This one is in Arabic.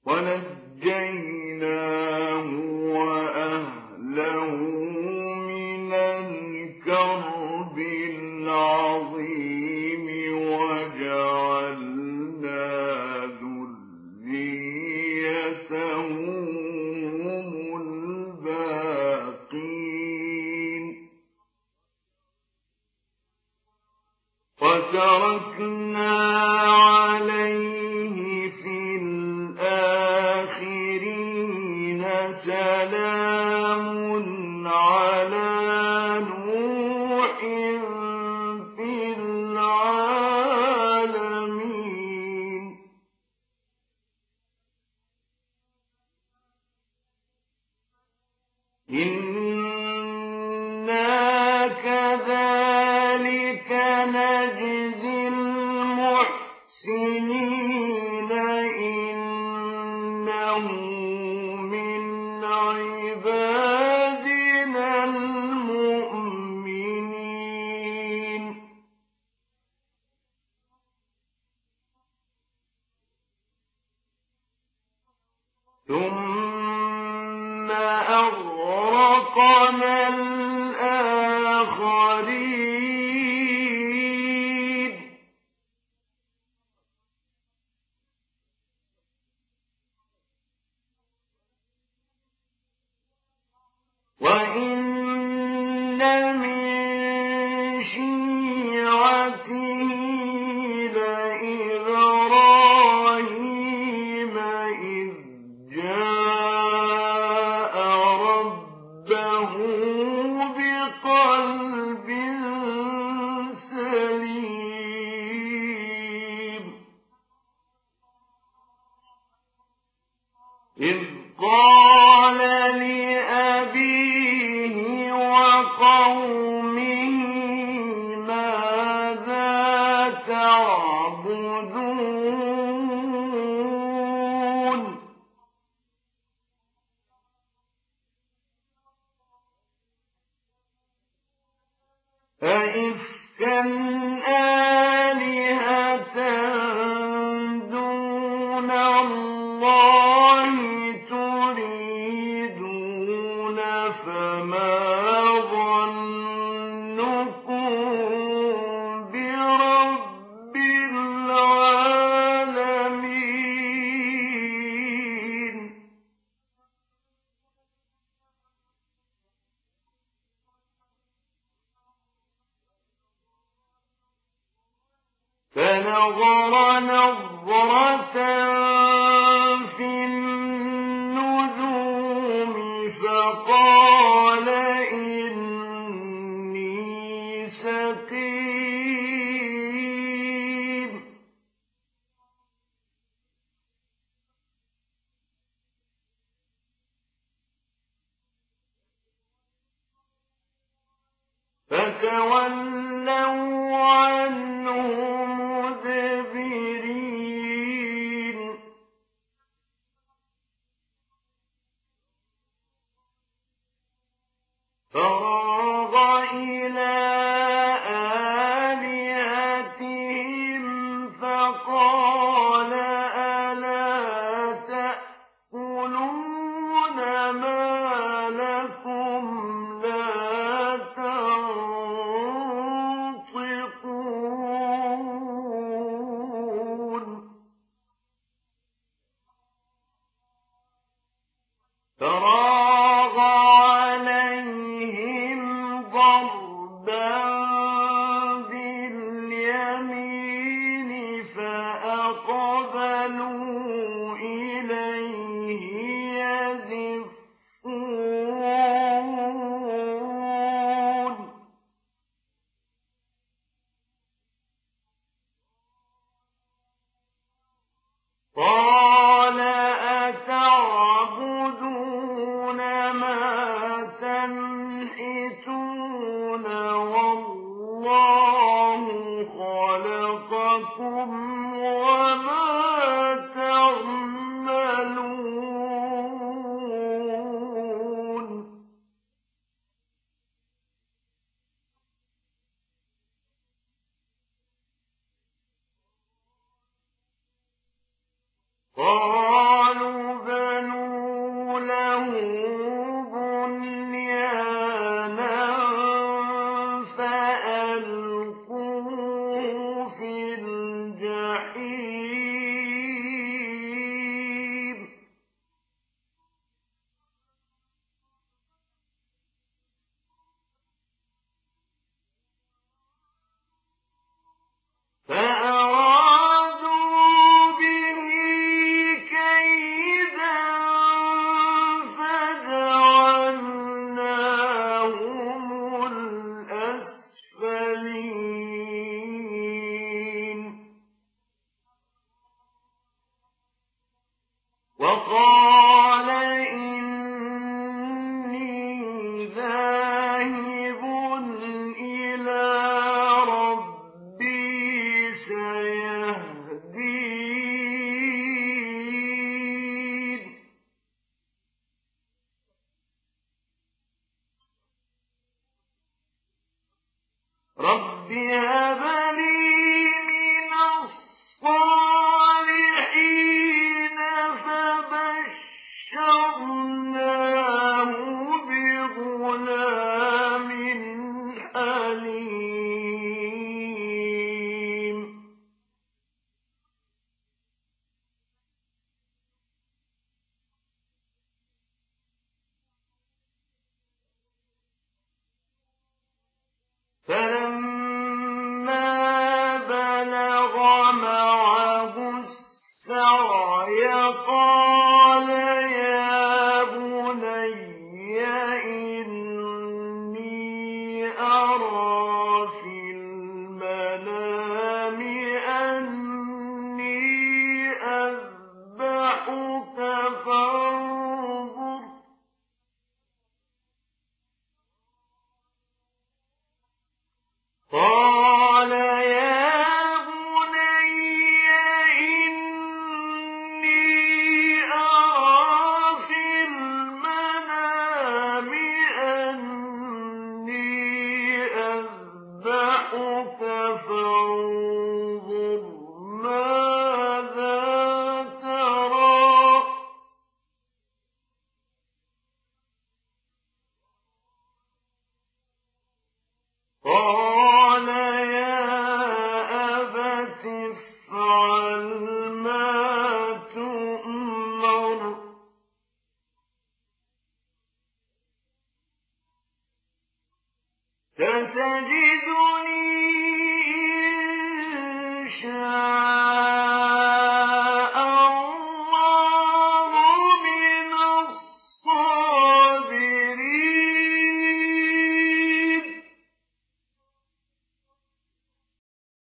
ونجيناه وأهله من الكرب العظيم وجعلنا ذريته هم الباقين وتركنا عليه في الآخرين سلام على نوح في العالمين إنا كذلك نجزي المحسنين إنه من عبادنا المؤمنين ثم أغرقنا الآخرين وإن من شيعته لإبراهيم إذ جاء ربه بقلب سليم إذ قال لأبيه وقومه ماذا تعبدون أئفكا آلهة دون الله تريدون فما ظنكم برب العالمين فنظر نظرة في النجوم فقال إني سقيم فتولوا عنه مدبرين فراغ إلى آلهتهم فقال ألا تأكلون ما لكم لا تنطقون فراغ عليهم ضربا باليمين فأقبلوا إليه يزفون قال أتعبدون ما تنحتون والله خلقكم وما تعملون قالوا فَلَمَّا بَلَغَ مَعَهُ السَّعْيَ قَالَ يَا بُنَيَّ إِنِّي أَرَىٰ فِي الْمَنَامِ أَنِّي أَذْبَحُكَ فَانظُرْ قَالَ يَا بُنَيَّ إِنِّي أَرَىٰ فِي الْمَنَامِ أَنِّي أَذْبَحُكَ فَانظُرْ مَاذَا تَرَىٰ ۚ قَالَ يَا أَبَتِ افْعَلْ مَا تُؤْمَرُ ۖ سَتَجِدُنِي